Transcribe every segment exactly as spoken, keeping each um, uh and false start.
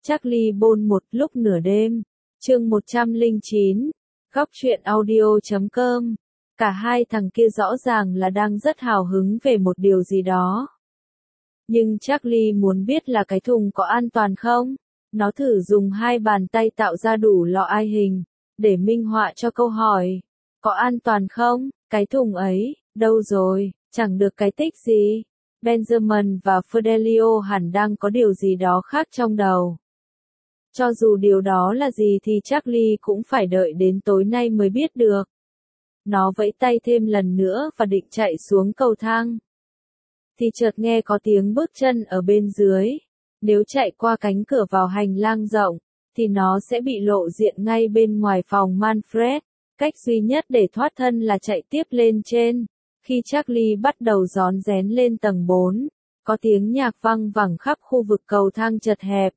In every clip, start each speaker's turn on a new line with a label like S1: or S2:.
S1: Charlie Bôn một lúc nửa đêm, chương một trăm lẻ chín, góc truyện audio chấm com. Cả hai thằng kia rõ ràng là đang rất hào hứng về một điều gì đó. Nhưng Charlie muốn biết là cái thùng có an toàn không? Nó thử dùng hai bàn tay tạo ra đủ lọ ai hình, để minh họa cho câu hỏi. Có an toàn không? Cái thùng ấy, đâu rồi? Chẳng được cái tích gì. Benjamin và Fidelio hẳn đang có điều gì đó khác trong đầu. Cho dù điều đó là gì thì Charlie cũng phải đợi đến tối nay mới biết được. Nó vẫy tay thêm lần nữa và định chạy xuống cầu thang. Thì chợt nghe có tiếng bước chân ở bên dưới. Nếu chạy qua cánh cửa vào hành lang rộng, thì nó sẽ bị lộ diện ngay bên ngoài phòng Manfred. Cách duy nhất để thoát thân là chạy tiếp lên trên. Khi Charlie bắt đầu rón rén lên tầng bốn, có tiếng nhạc vang vẳng khắp khu vực cầu thang chật hẹp.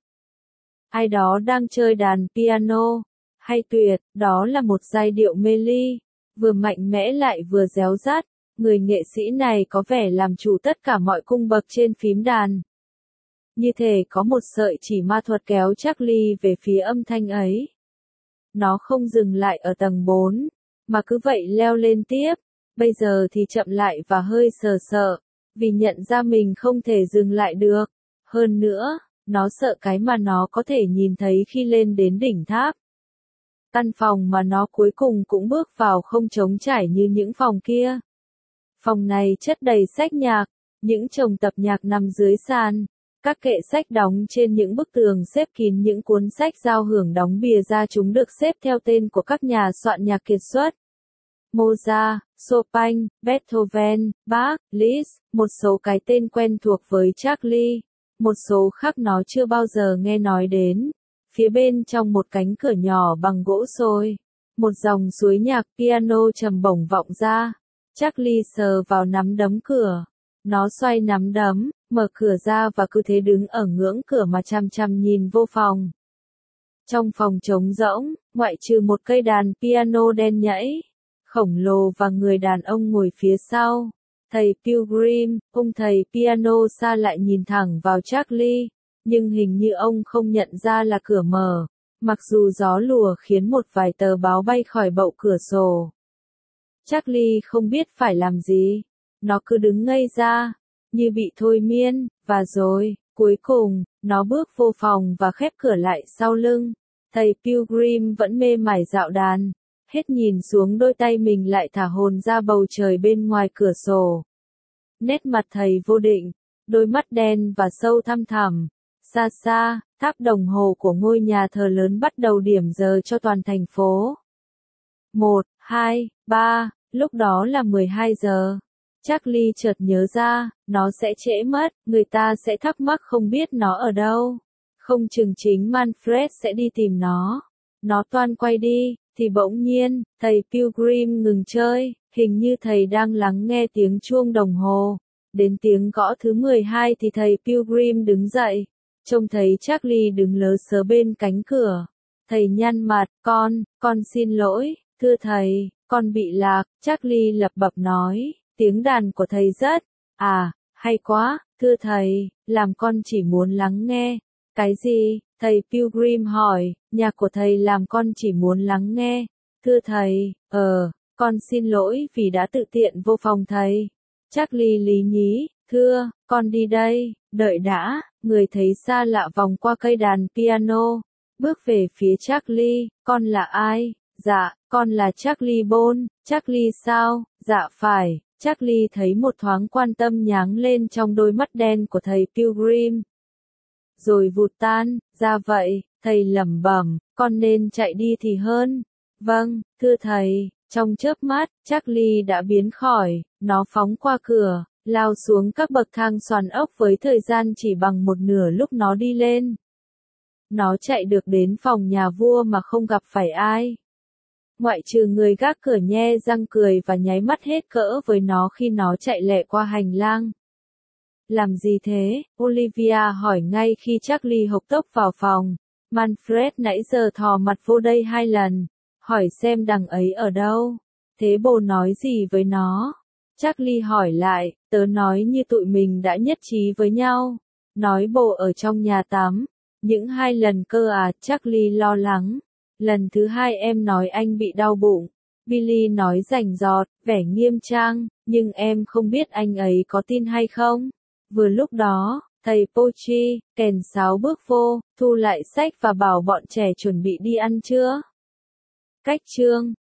S1: Ai đó đang chơi đàn piano. Hay tuyệt, đó là một giai điệu mê ly, vừa mạnh mẽ lại vừa réo rắt. Người nghệ sĩ này có vẻ làm chủ tất cả mọi cung bậc trên phím đàn. Như thể có một sợi chỉ ma thuật kéo Charlie về phía âm thanh ấy. Nó không dừng lại ở tầng bốn, mà cứ vậy leo lên tiếp. Bây giờ thì chậm lại và hơi sờ sợ, vì nhận ra mình không thể dừng lại được. Hơn nữa, nó sợ cái mà nó có thể nhìn thấy khi lên đến đỉnh tháp. Căn phòng mà nó cuối cùng cũng bước vào không trống trải như những phòng kia. Phòng này chất đầy sách nhạc, những chồng tập nhạc nằm dưới sàn, các kệ sách đóng trên những bức tường xếp kín những cuốn sách giao hưởng đóng bìa ra, chúng được xếp theo tên của các nhà soạn nhạc kiệt xuất. Mozart, Chopin, Beethoven, Bach, Liszt, một số cái tên quen thuộc với Charlie, một số khác nó chưa bao giờ nghe nói đến. Phía bên trong một cánh cửa nhỏ bằng gỗ xôi, một dòng suối nhạc piano trầm bổng vọng ra. Charlie sờ vào nắm đấm cửa. Nó xoay nắm đấm, mở cửa ra và cứ thế đứng ở ngưỡng cửa mà chằm chằm nhìn vô phòng. Trong phòng trống rỗng, ngoại trừ một cây đàn piano đen nhẫy, khổng lồ và người đàn ông ngồi phía sau. Thầy Pilgrim, ông thầy piano xa lại nhìn thẳng vào Charlie, nhưng hình như ông không nhận ra là cửa mở, mặc dù gió lùa khiến một vài tờ báo bay khỏi bậu cửa sổ. Charlie không biết phải làm gì, nó cứ đứng ngây ra, như bị thôi miên, và rồi, cuối cùng, nó bước vô phòng và khép cửa lại sau lưng. Thầy Pilgrim vẫn mê mải dạo đàn, hết nhìn xuống đôi tay mình lại thả hồn ra bầu trời bên ngoài cửa sổ. Nét mặt thầy vô định, đôi mắt đen và sâu thăm thẳm. Xa xa, tháp đồng hồ của ngôi nhà thờ lớn bắt đầu điểm giờ cho toàn thành phố. Một, hai, ba, lúc đó là mười hai giờ. Charlie chợt nhớ ra, nó sẽ trễ mất, người ta sẽ thắc mắc không biết nó ở đâu. Không chừng chính Manfred sẽ đi tìm nó. Nó toan quay đi, thì bỗng nhiên, thầy Pilgrim ngừng chơi, hình như thầy đang lắng nghe tiếng chuông đồng hồ. Đến tiếng gõ thứ mười hai thì thầy Pilgrim đứng dậy, trông thấy Charlie đứng lớ sớ bên cánh cửa. Thầy nhăn mặt, con, con xin lỗi, thưa thầy, con bị lạc. Charlie lẩm bẩm nói, tiếng đàn của thầy rất, à, hay quá, thưa thầy, làm con chỉ muốn lắng nghe. Cái gì? Thầy Pilgrim hỏi, nhạc của thầy làm con chỉ muốn lắng nghe. Thưa thầy, ờ, con xin lỗi vì đã tự tiện vô phòng thầy. Charlie lý nhí, thưa, con đi đây, đợi đã. Người thấy xa lạ vòng qua cây đàn piano, bước về phía Charlie. Con là ai? Dạ, con là Charlie Bôn. Charlie sao? Dạ phải. Charlie thấy một thoáng quan tâm nháng lên trong đôi mắt đen của thầy Pilgrim, rồi vụt tan. Ra vậy, thầy lẩm bẩm, con nên chạy đi thì hơn. Vâng, thưa thầy. Trong chớp mắt, Charlie đã biến khỏi. Nó phóng qua cửa, lao xuống các bậc thang xoàn ốc với thời gian chỉ bằng một nửa lúc nó đi lên. Nó chạy được đến phòng nhà vua mà không gặp phải ai. Ngoại trừ người gác cửa nhe răng cười và nháy mắt hết cỡ với nó khi nó chạy lẹ qua hành lang. Làm gì thế? Olivia hỏi ngay khi Charlie hộc tốc vào phòng. Manfred nãy giờ thò mặt vô đây hai lần, hỏi xem đằng ấy ở đâu. Thế bồ nói gì với nó? Charlie hỏi lại, tớ nói như tụi mình đã nhất trí với nhau. Nói bồ ở trong nhà tắm. Những hai lần cơ à, Charlie lo lắng. Lần thứ hai em nói anh bị đau bụng. Billy nói rành rọt, vẻ nghiêm trang, nhưng em không biết anh ấy có tin hay không. Vừa lúc đó, thầy Pochi, kèn sáo bước vô, thu lại sách và bảo bọn trẻ chuẩn bị đi ăn trưa. Cách chương